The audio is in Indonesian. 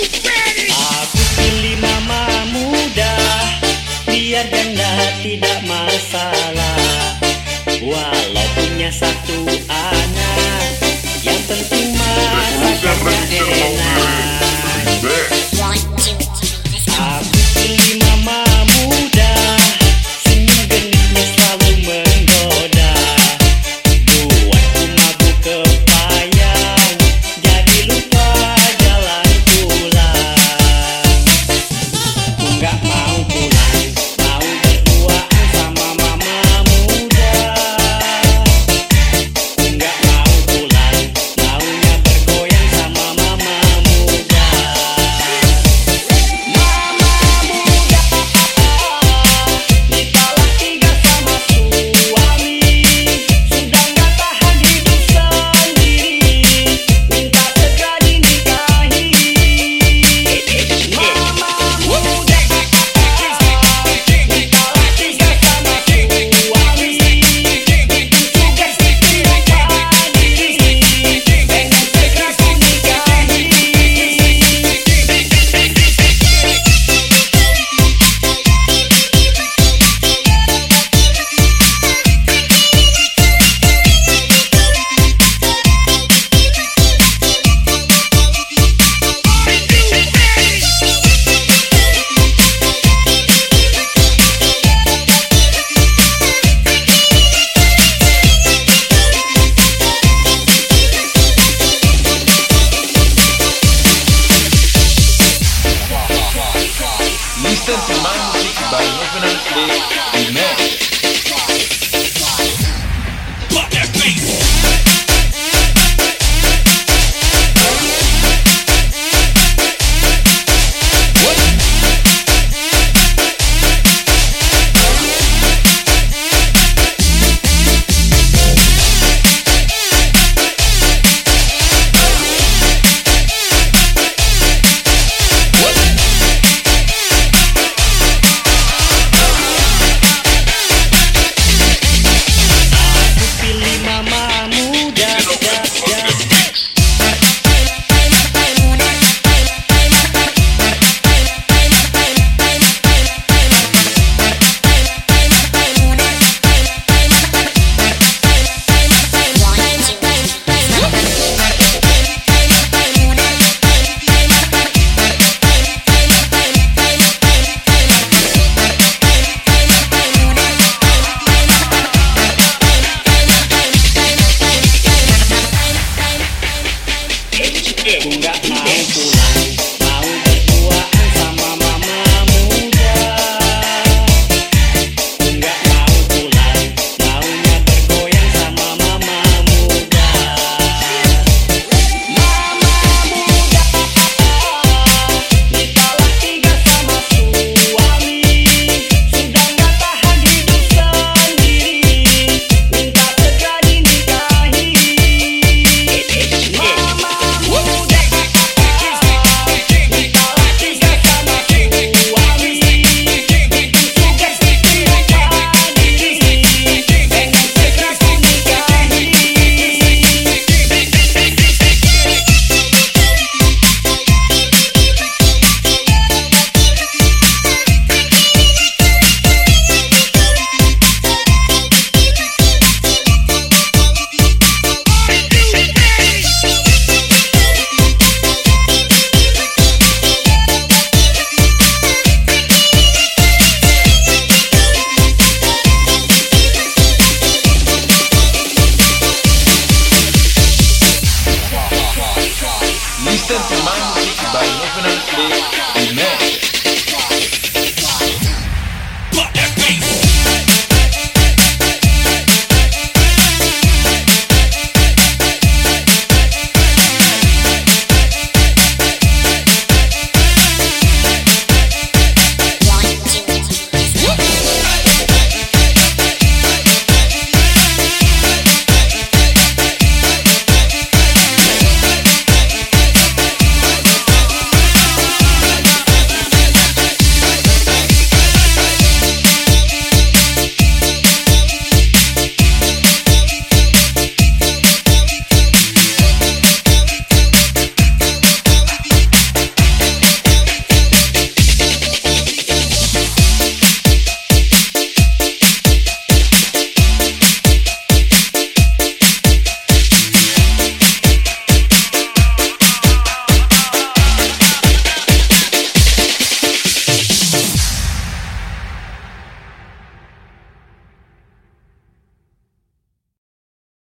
Aku pilih mama muda, biar janda tidak masalah. Walau punya satu anak, yang penting masakannya enak. Aku pilih mama muda, senyum genitnya selalu menggoda. Buatku mabuk kepayang, jadi lupa jalan pulang. Ku nggak mau pulang, mau berduaan sama mama muda. Ku nggak mau pulang, maunya bergoyang sama mama muda. Mama muda, nikahlah tiga sama suami, sudah nggak tahan hidup sendiri, minta segera dinikahi. Mama muda, nikahlah tiga sama suami, tugas lupa diri, pengen segera ku nikahi. Listen to my music by Novenas Day Remix. Aku pilih mama muda, ku nggak mau pulang, mau berduaan sama mama muda. Ku nggak mau pulang, maunya bergoyang sama mama muda. Mama muda, nikahlah tiga sama suami, sudah nggak tahan hidup sendiri, minta segera dinikahi. Mama muda, nikahlah tiga sama suami, tugas lupa diri, pengen segera ku nikahi. Listen to my music by Novenas Day